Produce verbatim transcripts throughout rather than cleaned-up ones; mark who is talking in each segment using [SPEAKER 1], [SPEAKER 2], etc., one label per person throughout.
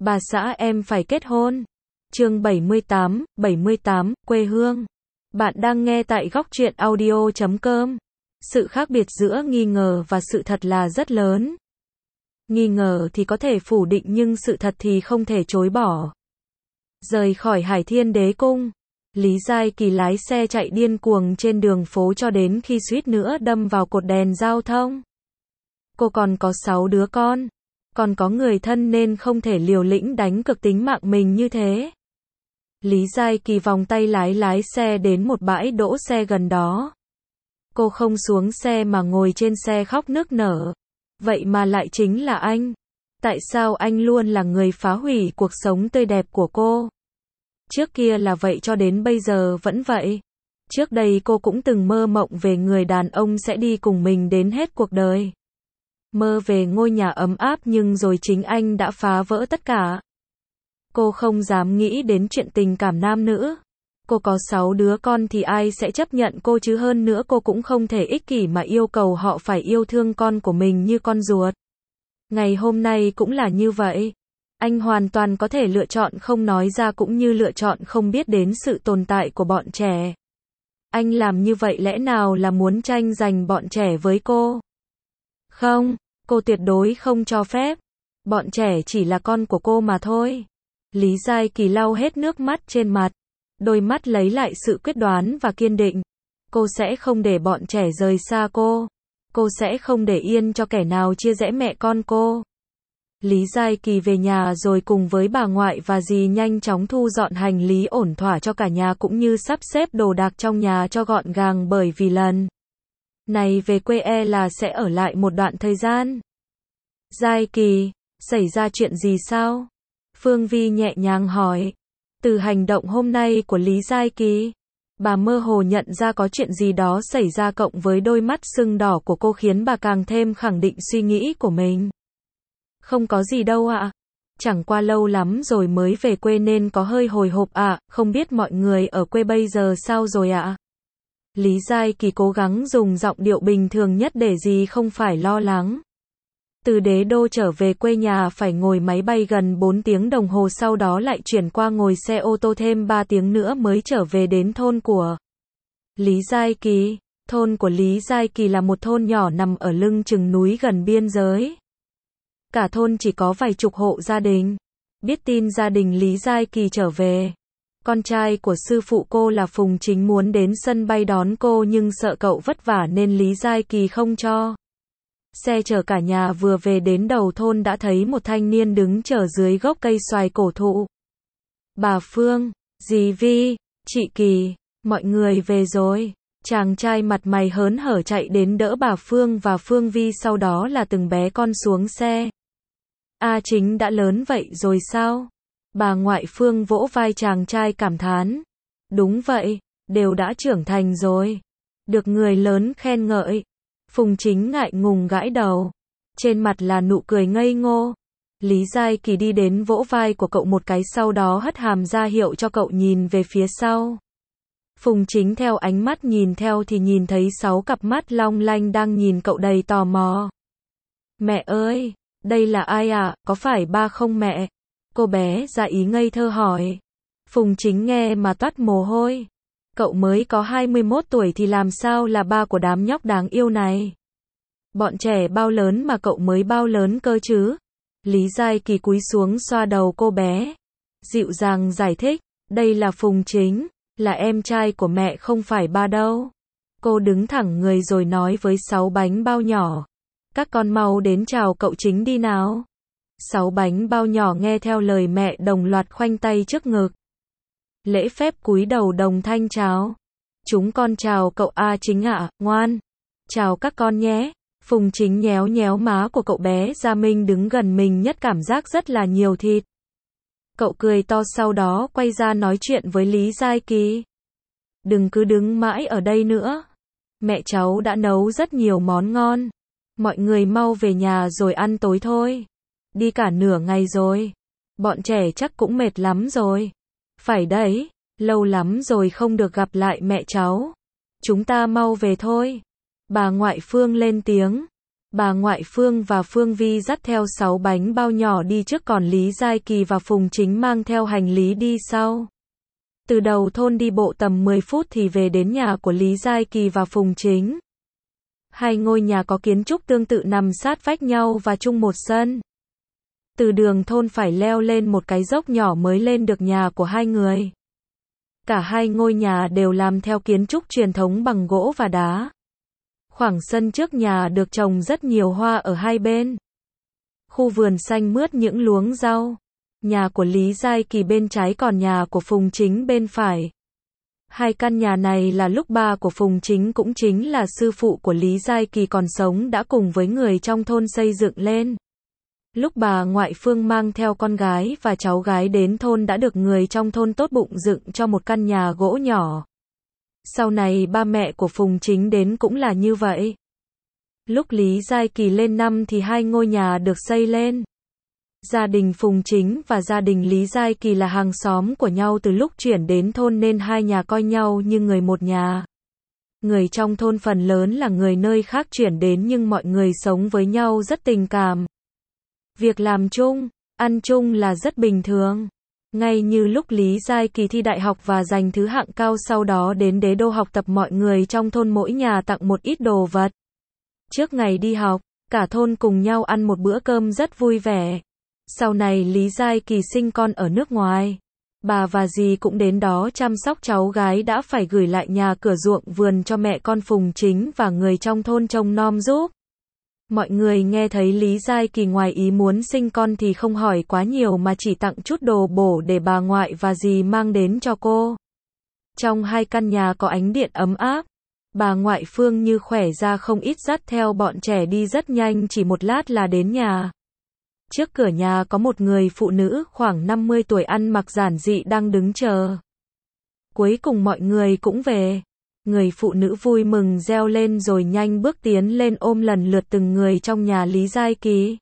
[SPEAKER 1] Bà xã em phải kết hôn. Chương bảy mươi tám, bảy mươi tám, quê hương. Bạn đang nghe tại góc truyện audio chấm com. Sự khác biệt giữa nghi ngờ và sự thật là rất lớn. Nghi ngờ thì có thể phủ định nhưng sự thật thì không thể chối bỏ. Rời khỏi Hải Thiên Đế Cung, Lý Giai Kỳ lái xe chạy điên cuồng trên đường phố cho đến khi suýt nữa đâm vào cột đèn giao thông. Cô còn có sáu đứa con, còn có người thân nên không thể liều lĩnh đánh cược tính mạng mình như thế. Lý Giai Kỳ vòng tay lái lái xe đến một bãi đỗ xe gần đó. Cô không xuống xe mà ngồi trên xe khóc nức nở. Vậy mà lại chính là anh. Tại sao anh luôn là người phá hủy cuộc sống tươi đẹp của cô? Trước kia là vậy cho đến bây giờ vẫn vậy. Trước đây cô cũng từng mơ mộng về người đàn ông sẽ đi cùng mình đến hết cuộc đời. Mơ về ngôi nhà ấm áp nhưng rồi chính anh đã phá vỡ tất cả. Cô không dám nghĩ đến chuyện tình cảm nam nữ. Cô có sáu đứa con thì ai sẽ chấp nhận cô chứ, hơn nữa cô cũng không thể ích kỷ mà yêu cầu họ phải yêu thương con của mình như con ruột. Ngày hôm nay cũng là như vậy. Anh hoàn toàn có thể lựa chọn không nói ra cũng như lựa chọn không biết đến sự tồn tại của bọn trẻ. Anh làm như vậy lẽ nào là muốn tranh giành bọn trẻ với cô? Không, cô tuyệt đối không cho phép. Bọn trẻ chỉ là con của cô mà thôi. Lý Giai Kỳ lau hết nước mắt trên mặt. Đôi mắt lấy lại sự quyết đoán và kiên định. Cô sẽ không để bọn trẻ rời xa cô. Cô sẽ không để yên cho kẻ nào chia rẽ mẹ con cô. Lý Giai Kỳ về nhà rồi cùng với bà ngoại và dì nhanh chóng thu dọn hành lý ổn thỏa cho cả nhà cũng như sắp xếp đồ đạc trong nhà cho gọn gàng, bởi vì lần này về quê e là sẽ ở lại một đoạn thời gian. Giai Kỳ, xảy ra chuyện gì sao? Phương Vi nhẹ nhàng hỏi. Từ hành động hôm nay của Lý Giai Kỳ, bà mơ hồ nhận ra có chuyện gì đó xảy ra, cộng với đôi mắt sưng đỏ của cô khiến bà càng thêm khẳng định suy nghĩ của mình. Không có gì đâu ạ. Chẳng qua lâu lắm rồi mới về quê nên có hơi hồi hộp ạ, không biết mọi người ở quê bây giờ sao rồi ạ? Lý Giai Kỳ cố gắng dùng giọng điệu bình thường nhất để dì không phải lo lắng. Từ Đế Đô trở về quê nhà phải ngồi máy bay gần bốn tiếng đồng hồ, sau đó lại chuyển qua ngồi xe ô tô thêm ba tiếng nữa mới trở về đến thôn của Lý Giai Kỳ. Thôn của Lý Giai Kỳ là một thôn nhỏ nằm ở lưng chừng núi gần biên giới. Cả thôn chỉ có vài chục hộ gia đình. Biết tin gia đình Lý Giai Kỳ trở về, con trai của sư phụ cô là Phùng Chính muốn đến sân bay đón cô nhưng sợ cậu vất vả nên Lý Giai Kỳ không cho. Xe chở cả nhà vừa về đến đầu thôn đã thấy một thanh niên đứng chờ dưới gốc cây xoài cổ thụ. Bà Phương, dì Vi, chị Kỳ, mọi người về rồi. Chàng trai mặt mày hớn hở chạy đến đỡ bà Phương và Phương Vi, sau đó là từng bé con xuống xe. A Chính đã lớn vậy rồi sao? Bà ngoại Phương vỗ vai chàng trai cảm thán. Đúng vậy, đều đã trưởng thành rồi. Được người lớn khen ngợi. Phùng Chính ngại ngùng gãi đầu. Trên mặt là nụ cười ngây ngô. Lý Giai Kỳ đi đến vỗ vai của cậu một cái, sau đó hất hàm ra hiệu cho cậu nhìn về phía sau. Phùng Chính theo ánh mắt nhìn theo thì nhìn thấy sáu cặp mắt long lanh đang nhìn cậu đầy tò mò. Mẹ ơi, đây là ai ạ? À? Có phải ba không mẹ? Cô bé ra ý ngây thơ hỏi. Phùng Chính nghe mà toát mồ hôi. Cậu mới có hai mươi mốt tuổi thì làm sao là ba của đám nhóc đáng yêu này? Bọn trẻ bao lớn mà cậu mới bao lớn cơ chứ? Lý Giai Kỳ cúi xuống xoa đầu cô bé. Dịu dàng giải thích. Đây là Phùng Chính, là em trai của mẹ không phải ba đâu. Cô đứng thẳng người rồi nói với sáu bánh bao nhỏ. Các con mau đến chào cậu Chính đi nào. Sáu bánh bao nhỏ nghe theo lời mẹ đồng loạt khoanh tay trước ngực. Lễ phép cúi đầu đồng thanh chào. Chúng con chào cậu A Chính ạ, ngoan. Chào các con nhé. Phùng Chính nhéo nhéo má của cậu bé Gia Minh đứng gần mình, nhất cảm giác rất là nhiều thịt. Cậu cười to, sau đó quay ra nói chuyện với Lý Giai Kỳ. Đừng cứ đứng mãi ở đây nữa. Mẹ cháu đã nấu rất nhiều món ngon. Mọi người mau về nhà rồi ăn tối thôi. Đi cả nửa ngày rồi. Bọn trẻ chắc cũng mệt lắm rồi. Phải đấy, lâu lắm rồi không được gặp lại mẹ cháu. Chúng ta mau về thôi. Bà ngoại Phương lên tiếng. Bà ngoại Phương và Phương Vi dắt theo sáu bánh bao nhỏ đi trước, còn Lý Giai Kỳ và Phùng Chính mang theo hành lý đi sau. Từ đầu thôn đi bộ tầm mười phút thì về đến nhà của Lý Giai Kỳ và Phùng Chính. Hai ngôi nhà có kiến trúc tương tự nằm sát vách nhau và chung một sân. Từ đường thôn phải leo lên một cái dốc nhỏ mới lên được nhà của hai người. Cả hai ngôi nhà đều làm theo kiến trúc truyền thống bằng gỗ và đá. Khoảng sân trước nhà được trồng rất nhiều hoa ở hai bên. Khu vườn xanh mướt những luống rau. Nhà của Lý Giai Kỳ bên trái, còn nhà của Phùng Chính bên phải. Hai căn nhà này là lúc ba của Phùng Chính, cũng chính là sư phụ của Lý Giai Kỳ còn sống, đã cùng với người trong thôn xây dựng lên. Lúc bà ngoại Phương mang theo con gái và cháu gái đến thôn đã được người trong thôn tốt bụng dựng cho một căn nhà gỗ nhỏ. Sau này ba mẹ của Phùng Chính đến cũng là như vậy. Lúc Lý Giai Kỳ lên năm thì hai ngôi nhà được xây lên. Gia đình Phùng Chính và gia đình Lý Giai Kỳ là hàng xóm của nhau từ lúc chuyển đến thôn, nên hai nhà coi nhau như người một nhà. Người trong thôn phần lớn là người nơi khác chuyển đến, nhưng mọi người sống với nhau rất tình cảm. Việc làm chung, ăn chung là rất bình thường. Ngay như lúc Lý Giai Kỳ thi đại học và giành thứ hạng cao, sau đó đến đế đô học tập, mọi người trong thôn mỗi nhà tặng một ít đồ vật. Trước ngày đi học, cả thôn cùng nhau ăn một bữa cơm rất vui vẻ. Sau này Lý Giai Kỳ sinh con ở nước ngoài. Bà và dì cũng đến đó chăm sóc cháu gái, đã phải gửi lại nhà cửa ruộng vườn cho mẹ con Phùng Chính và người trong thôn trông nom giúp. Mọi người nghe thấy Lý Giai Kỳ ngoài ý muốn sinh con thì không hỏi quá nhiều mà chỉ tặng chút đồ bổ để bà ngoại và dì mang đến cho cô. Trong hai căn nhà có ánh điện ấm áp. Bà ngoại Phương như khỏe ra không ít, dắt theo bọn trẻ đi rất nhanh, chỉ một lát là đến nhà. Trước cửa nhà có một người phụ nữ khoảng năm mươi tuổi ăn mặc giản dị đang đứng chờ. Cuối cùng mọi người cũng về. Người phụ nữ vui mừng reo lên rồi nhanh bước tiến lên ôm lần lượt từng người trong nhà Lý Giai Kỳ.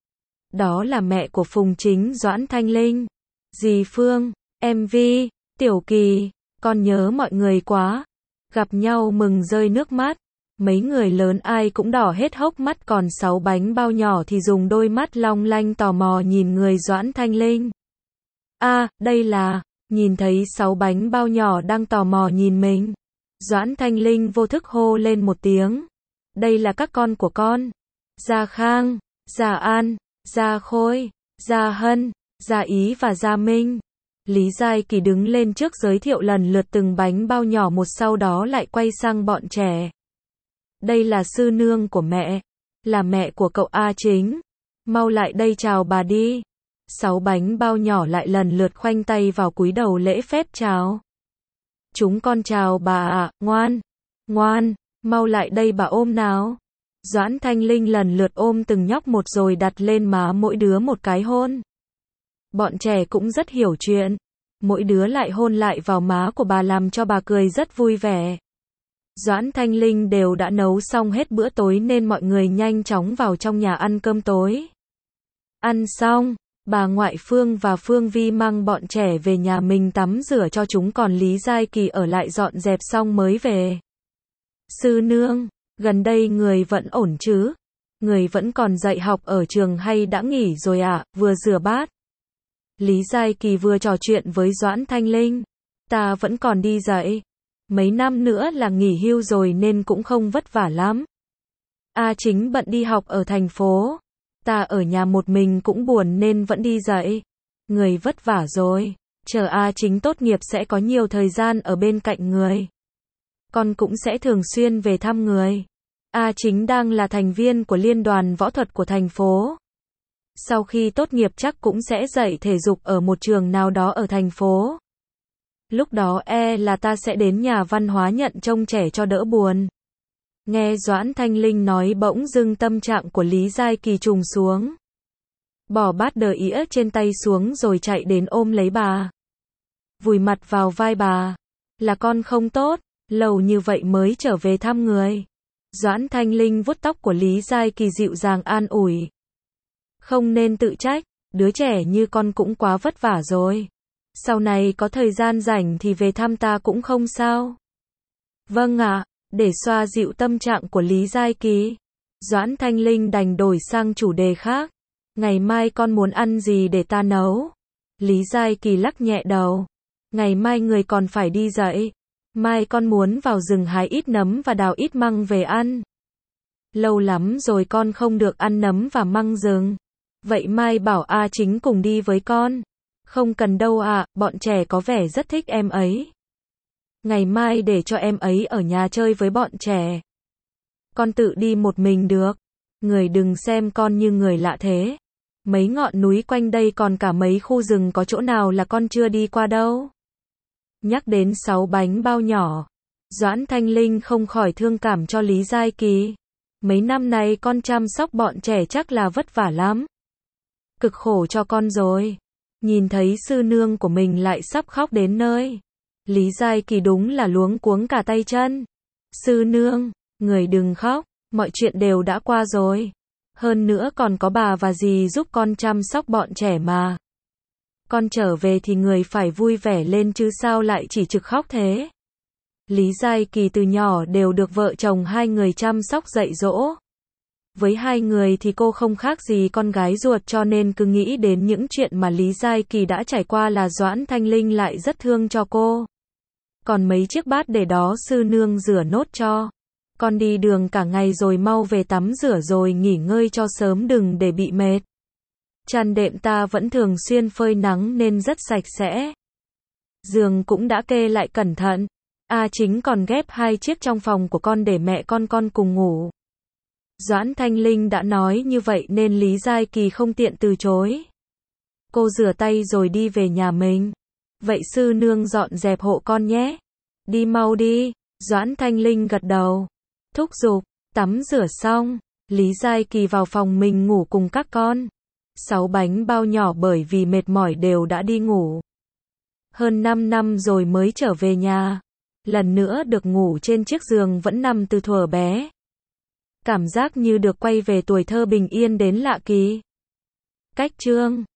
[SPEAKER 1] Đó là mẹ của Phùng Chính, Doãn Thanh Linh, dì Phương, em Vi, Tiểu Kỳ, con nhớ mọi người quá. Gặp nhau mừng rơi nước mắt. Mấy người lớn ai cũng đỏ hết hốc mắt, còn sáu bánh bao nhỏ thì dùng đôi mắt long lanh tò mò nhìn người Doãn Thanh Linh. A, à, đây là, nhìn thấy sáu bánh bao nhỏ đang tò mò nhìn mình. Doãn Thanh Linh vô thức hô lên một tiếng. Đây là các con của con. Gia Khang, Gia An, Gia Khôi, Gia Hân, Gia Ý và Gia Minh. Lý Giai Kỳ đứng lên trước giới thiệu lần lượt từng bánh bao nhỏ một, sau đó lại quay sang bọn trẻ. Đây là sư nương của mẹ, là mẹ của cậu A Chính. Mau lại đây chào bà đi. Sáu bánh bao nhỏ lại lần lượt khoanh tay vào cúi đầu lễ phép chào. Chúng con chào bà ạ, ngoan, ngoan, mau lại đây bà ôm nào. Doãn Thanh Linh lần lượt ôm từng nhóc một rồi đặt lên má mỗi đứa một cái hôn. Bọn trẻ cũng rất hiểu chuyện. Mỗi đứa lại hôn lại vào má của bà làm cho bà cười rất vui vẻ. Doãn Thanh Linh đều đã nấu xong hết bữa tối nên mọi người nhanh chóng vào trong nhà ăn cơm tối. Ăn xong, bà ngoại Phương và Phương Vi mang bọn trẻ về nhà mình tắm rửa cho chúng, còn Lý Giai Kỳ ở lại dọn dẹp xong mới về. Sư nương, gần đây người vẫn ổn chứ? Người vẫn còn dạy học ở trường hay đã nghỉ rồi ạ? À? Vừa rửa bát. Lý Giai Kỳ vừa trò chuyện với Doãn Thanh Linh. Ta vẫn còn đi dạy. Mấy năm nữa là nghỉ hưu rồi nên cũng không vất vả lắm. A Chính bận đi học ở thành phố. Ta ở nhà một mình cũng buồn nên vẫn đi dạy. Người vất vả rồi. Chờ A Chính tốt nghiệp sẽ có nhiều thời gian ở bên cạnh người. Con cũng sẽ thường xuyên về thăm người. A Chính đang là thành viên của liên đoàn võ thuật của thành phố. Sau khi tốt nghiệp chắc cũng sẽ dạy thể dục ở một trường nào đó ở thành phố. Lúc đó e là ta sẽ đến nhà văn hóa nhận trông trẻ cho đỡ buồn. Nghe Doãn Thanh Linh nói bỗng dưng tâm trạng của Lý Giai Kỳ trùng xuống. Bỏ bát đờ ĩa trên tay xuống rồi chạy đến ôm lấy bà. Vùi mặt vào vai bà. Là con không tốt, lâu như vậy mới trở về thăm người. Doãn Thanh Linh vuốt tóc của Lý Giai Kỳ dịu dàng an ủi. Không nên tự trách, đứa trẻ như con cũng quá vất vả rồi. Sau này có thời gian rảnh thì về thăm ta cũng không sao. Vâng ạ, à, để xoa dịu tâm trạng của Lý Giai Kỳ. Doãn Thanh Linh đành đổi sang chủ đề khác. Ngày mai con muốn ăn gì để ta nấu? Lý Giai Kỳ lắc nhẹ đầu. Ngày mai người còn phải đi dậy. Mai con muốn vào rừng hái ít nấm và đào ít măng về ăn. Lâu lắm rồi con không được ăn nấm và măng rừng. Vậy mai bảo A Chính cùng đi với con. Không cần đâu ạ, bọn trẻ có vẻ rất thích em ấy. Ngày mai để cho em ấy ở nhà chơi với bọn trẻ. Con tự đi một mình được. Người đừng xem con như người lạ thế. Mấy ngọn núi quanh đây còn cả mấy khu rừng có chỗ nào là con chưa đi qua đâu. Nhắc đến sáu bánh bao nhỏ, Doãn Thanh Linh không khỏi thương cảm cho Lý Giai Kỳ. Mấy năm nay con chăm sóc bọn trẻ chắc là vất vả lắm. Cực khổ cho con rồi. Nhìn thấy sư nương của mình lại sắp khóc đến nơi. Lý Giai Kỳ đúng là luống cuống cả tay chân. Sư nương, người đừng khóc, mọi chuyện đều đã qua rồi. Hơn nữa còn có bà và dì giúp con chăm sóc bọn trẻ mà. Con trở về thì người phải vui vẻ lên chứ sao lại chỉ trực khóc thế. Lý Giai Kỳ từ nhỏ đều được vợ chồng hai người chăm sóc dạy dỗ. Với hai người thì cô không khác gì con gái ruột, cho nên cứ nghĩ đến những chuyện mà Lý Giai Kỳ đã trải qua là Doãn Thanh Linh lại rất thương cho cô. Còn mấy chiếc bát để đó sư nương rửa nốt cho. Con đi đường cả ngày rồi, mau về tắm rửa rồi nghỉ ngơi cho sớm đừng để bị mệt. Chăn đệm ta vẫn thường xuyên phơi nắng nên rất sạch sẽ. Giường cũng đã kê lại cẩn thận. A Chính còn ghép hai chiếc trong phòng của con để mẹ con con cùng ngủ. Doãn Thanh Linh đã nói như vậy nên Lý Giai Kỳ không tiện từ chối. Cô rửa tay rồi đi về nhà mình. Vậy sư nương dọn dẹp hộ con nhé. Đi mau đi. Doãn Thanh Linh gật đầu. Thúc giục. Tắm rửa xong, Lý Giai Kỳ vào phòng mình ngủ cùng các con. Sáu bánh bao nhỏ bởi vì mệt mỏi đều đã đi ngủ. Hơn năm năm rồi mới trở về nhà. Lần nữa được ngủ trên chiếc giường vẫn nằm từ thuở bé. Cảm giác như được quay về tuổi thơ bình yên đến lạ kỳ. Cách chương